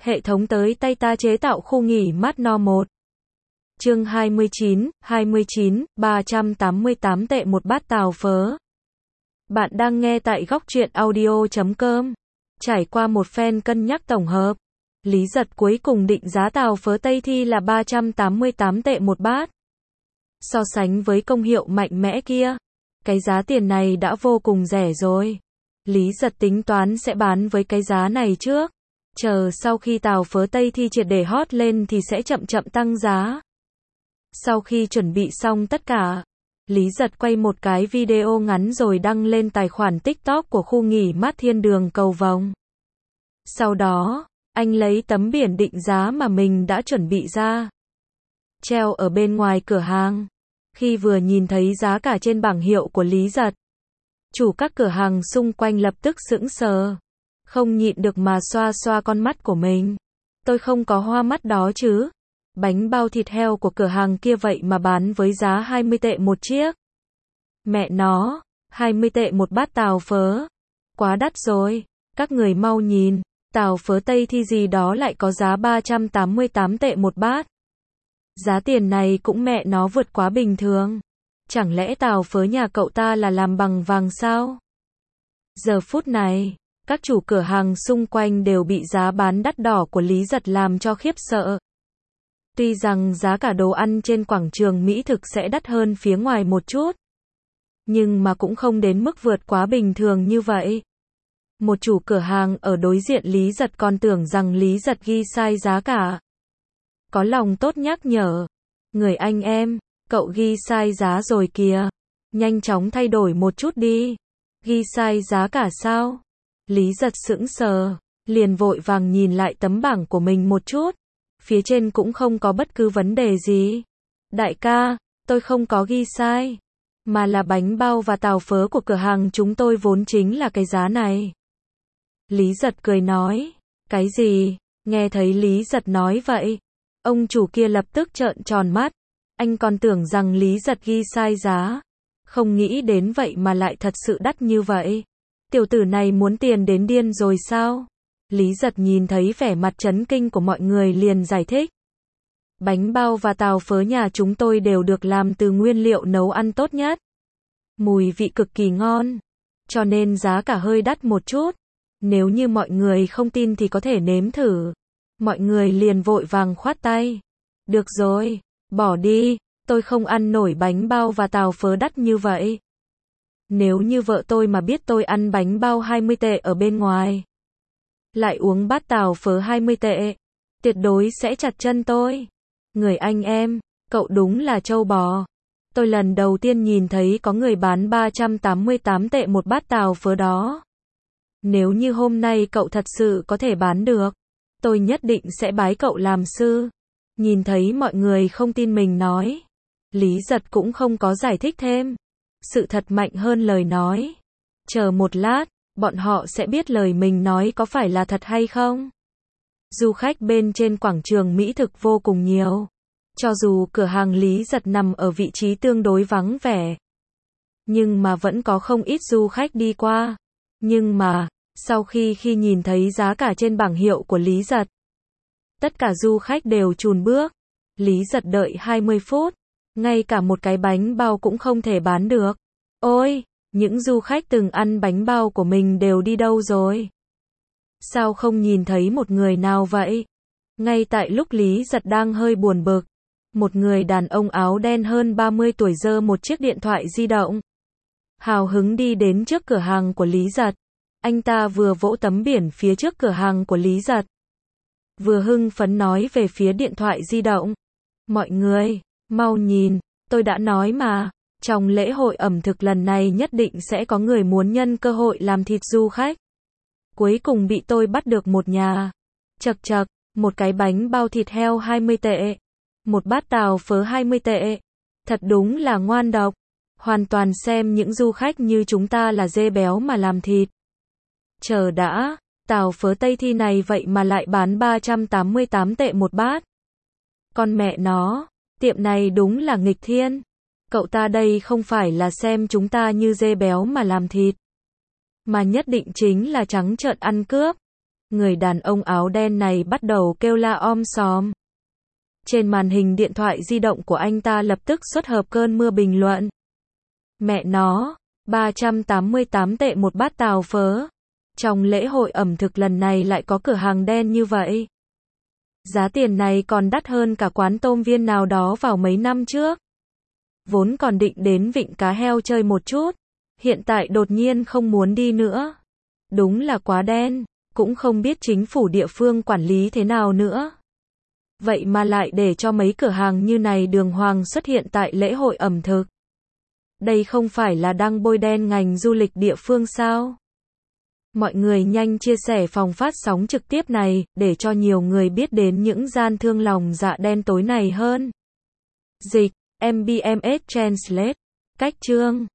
Hệ thống tới tay ta chế tạo khu nghỉ mát no 1. Chương 29, 388 tệ một bát tàu phớ. Bạn đang nghe tại góc truyện audio.com. Trải qua một phen cân nhắc tổng hợp, Lý Giật cuối cùng định giá tàu phớ Tây Thi là 388 tệ một bát. So sánh với công hiệu mạnh mẽ kia, cái giá tiền này đã vô cùng rẻ rồi. Lý Giật tính toán sẽ bán với cái giá này trước. Chờ sau khi tàu phớ Tây Thi triệt để hot lên thì sẽ chậm chậm tăng giá. Sau khi chuẩn bị xong tất cả, Lý Giật quay một cái video ngắn rồi đăng lên tài khoản TikTok của khu nghỉ mát Thiên Đường Cầu Vồng. Sau đó, anh lấy tấm biển định giá mà mình đã chuẩn bị ra, treo ở bên ngoài cửa hàng. Khi vừa nhìn thấy giá cả trên bảng hiệu của Lý Giật, chủ các cửa hàng xung quanh lập tức sững sờ, không nhịn được mà xoa xoa con mắt của mình. Tôi không có hoa mắt đó chứ. Bánh bao thịt heo của cửa hàng kia vậy mà bán với giá 20 tệ một chiếc. Mẹ nó, 20 tệ một bát tàu phớ. Quá đắt rồi. Các người mau nhìn, tàu phớ Tây Thi gì đó lại có giá 388 tệ một bát. Giá tiền này cũng mẹ nó vượt quá bình thường. Chẳng lẽ tàu phớ nhà cậu ta là làm bằng vàng sao? Giờ phút này, các chủ cửa hàng xung quanh đều bị giá bán đắt đỏ của Lý Giật làm cho khiếp sợ. Tuy rằng giá cả đồ ăn trên quảng trường mỹ thực sẽ đắt hơn phía ngoài một chút, nhưng mà cũng không đến mức vượt quá bình thường như vậy. Một chủ cửa hàng ở đối diện Lý Giật còn tưởng rằng Lý Giật ghi sai giá cả. Có lòng tốt nhắc nhở. Người anh em, cậu ghi sai giá rồi kìa. Nhanh chóng thay đổi một chút đi. Ghi sai giá cả sao? Lý Giật sững sờ, liền vội vàng nhìn lại tấm bảng của mình một chút. Phía trên cũng không có bất cứ vấn đề gì. Đại ca, tôi không có ghi sai, mà là bánh bao và tàu phớ của cửa hàng chúng tôi vốn chính là cái giá này. Lý Giật cười nói, cái gì? Nghe thấy Lý Giật nói vậy, ông chủ kia lập tức trợn tròn mắt. Anh còn tưởng rằng Lý Giật ghi sai giá, không nghĩ đến vậy mà lại thật sự đắt như vậy. Tiểu tử này muốn tiền đến điên rồi sao? Lý Giật nhìn thấy vẻ mặt chấn kinh của mọi người liền giải thích. Bánh bao và tàu phớ nhà chúng tôi đều được làm từ nguyên liệu nấu ăn tốt nhất. Mùi vị cực kỳ ngon, cho nên giá cả hơi đắt một chút. Nếu như mọi người không tin thì có thể nếm thử. Mọi người liền vội vàng khoát tay. Được rồi, bỏ đi, tôi không ăn nổi bánh bao và tàu phớ đắt như vậy. Nếu như vợ tôi mà biết tôi ăn bánh bao 20 tệ ở bên ngoài, lại uống bát tàu phớ 20 tệ, tuyệt đối sẽ chặt chân tôi. Người anh em, cậu đúng là trâu bò. Tôi lần đầu tiên nhìn thấy có người bán 388 tệ một bát tàu phớ đó. Nếu như hôm nay cậu thật sự có thể bán được, tôi nhất định sẽ bái cậu làm sư. Nhìn thấy mọi người không tin mình nói, Lý Giật cũng không có giải thích thêm. Sự thật mạnh hơn lời nói. Chờ một lát, bọn họ sẽ biết lời mình nói có phải là thật hay không. Du khách bên trên quảng trường mỹ thực vô cùng nhiều. Cho dù cửa hàng Lý Giật nằm ở vị trí tương đối vắng vẻ, nhưng mà vẫn có không ít du khách đi qua. Nhưng mà, sau khi nhìn thấy giá cả trên bảng hiệu của Lý Giật, tất cả du khách đều chùn bước. Lý Giật đợi 20 phút, ngay cả một cái bánh bao cũng không thể bán được. Ôi, những du khách từng ăn bánh bao của mình đều đi đâu rồi? Sao không nhìn thấy một người nào vậy? Ngay tại lúc Lý Giật đang hơi buồn bực, một người đàn ông áo đen hơn 30 tuổi giơ một chiếc điện thoại di động, hào hứng đi đến trước cửa hàng của Lý Giật. Anh ta vừa vỗ tấm biển phía trước cửa hàng của Lý Giật, vừa hưng phấn nói về phía điện thoại di động. Mọi người, mau nhìn, tôi đã nói mà, trong lễ hội ẩm thực lần này nhất định sẽ có người muốn nhân cơ hội làm thịt du khách. Cuối cùng bị tôi bắt được một nhà. Chậc chậc, một cái bánh bao thịt heo 20 tệ, một bát tàu phớ 20 tệ. Thật đúng là ngoan độc. Hoàn toàn xem những du khách như chúng ta là dê béo mà làm thịt. Chờ đã, tàu phớ Tây Thi này vậy mà lại bán 388 tệ một bát. Con mẹ nó, tiệm này đúng là nghịch thiên. Cậu ta đây không phải là xem chúng ta như dê béo mà làm thịt, mà nhất định chính là trắng trợn ăn cướp. Người đàn ông áo đen này bắt đầu kêu la om sòm. Trên màn hình điện thoại di động của anh ta lập tức xuất hợp cơn mưa bình luận. Mẹ nó, 388 tệ một bát tàu phớ. Trong lễ hội ẩm thực lần này lại có cửa hàng đen như vậy. Giá tiền này còn đắt hơn cả quán tôm viên nào đó vào mấy năm trước. Vốn còn định đến Vịnh Cá Heo chơi một chút, hiện tại đột nhiên không muốn đi nữa. Đúng là quá đen, cũng không biết chính phủ địa phương quản lý thế nào nữa. Vậy mà lại để cho mấy cửa hàng như này đường hoàng xuất hiện tại lễ hội ẩm thực. Đây không phải là đang bôi đen ngành du lịch địa phương sao? Mọi người nhanh chia sẻ phòng phát sóng trực tiếp này, để cho nhiều người biết đến những gian thương lòng dạ đen tối này hơn. Dịch, MBMS Translate. Cách chương